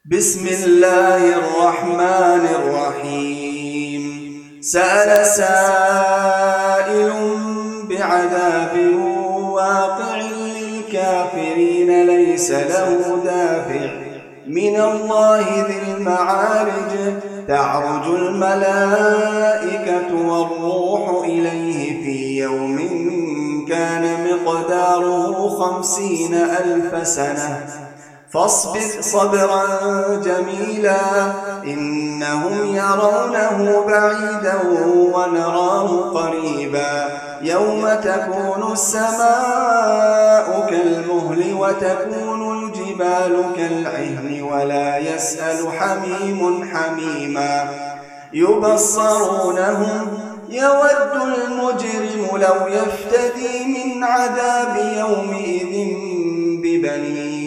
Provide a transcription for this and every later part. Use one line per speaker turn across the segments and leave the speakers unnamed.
بسم الله الرحمن الرحيم. سأل سائل بعذاب واقع للكافرين ليس له دافع من الله ذي المعارج. تعرج الملائكة والروح إليه في يوم كان مقداره 50,000 سنة فاصبر صبرا جميلا إنهم يرونه بعيدا ونراه قريبا. يوم تكون السماء كالمهل وتكون الجبال كالعهن ولا يسأل حميم حميما. يبصرونهم يود المجرم لو يفتدي من عذاب يومئذ ببنيه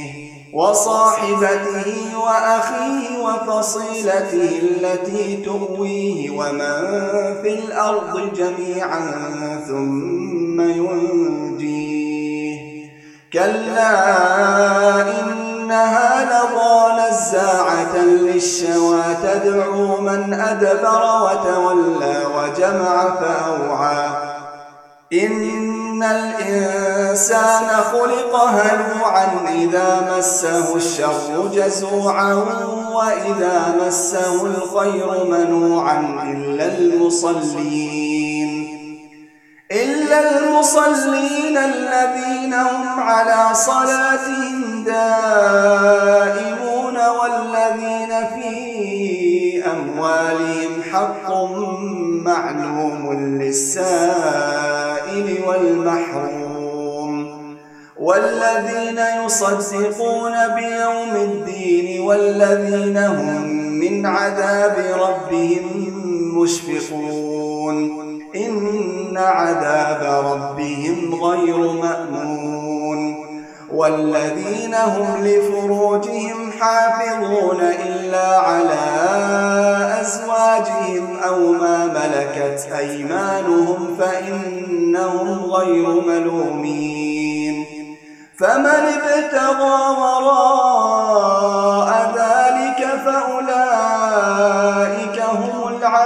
وصاحبته وأخيه وفصيلته التي تؤويه ومن في الأرض جميعا ثم ينجيه. كلا إنها لظى نزاعة للشوى تدعو من أدبر وتولى وجمع فأوعى. إن الإنسان خلق هلوعا إذا مسه الشر جزوعا وإذا مسه الخير منوعا إلا المصلين الذين هم على صلاتهم دائمون والذين في أموالهم حق معلوم للسائل والمحروم. والذين يصدقون بيوم الدين والذين هم من عذاب ربهم مشفقون. إن عذاب ربهم غير مأمون. والذين هم لفروجهم حافظون إلا على أزواجهم أو ما ملكت أيمانهم فإنهم غير ملومين. فمن ابتغى وراء ذلك فأولئك هم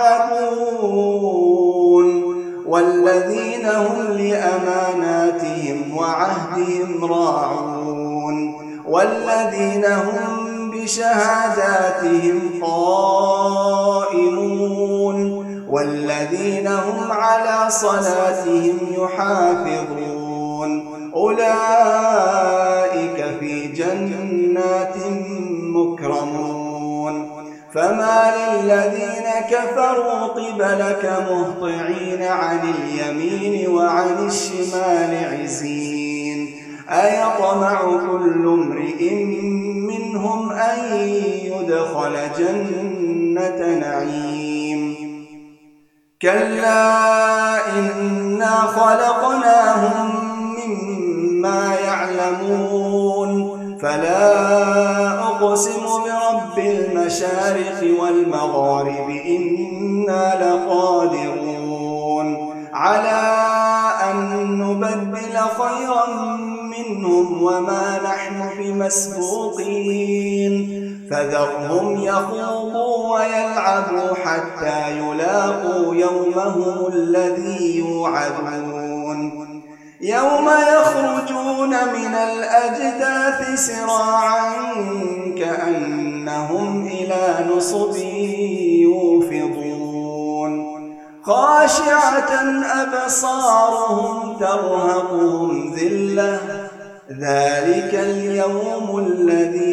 العادون. والذين هم لأماناتهم وعهدهم راعون. والذين هم بشهاداتهم قائمون. والذين هم على صلاتهم يحافظون. أولئك في جنات مكرمون. فما للذين كفروا قبلك مهطعين عن اليمين وعن الشمال عزين. أيطمع كل امرئ منهم أن يدخل جنة نعيم. كلا إنا خلقناهم مما يعلمون. فلا أقسم برب المشارق والمغارب إنا لقادرون على أن نبدل خيرا منهم وما نحن بمسبوقين. فذرهم يخوضوا ويلعبوا حتى يلاقوا يومهم الذي يوعدون. يوم يخرجون من الأجداث سراعا كأنهم إلى نصب يوفضون. خاشعة أبصارهم ترهقهم ذلة ذلك اليوم الذي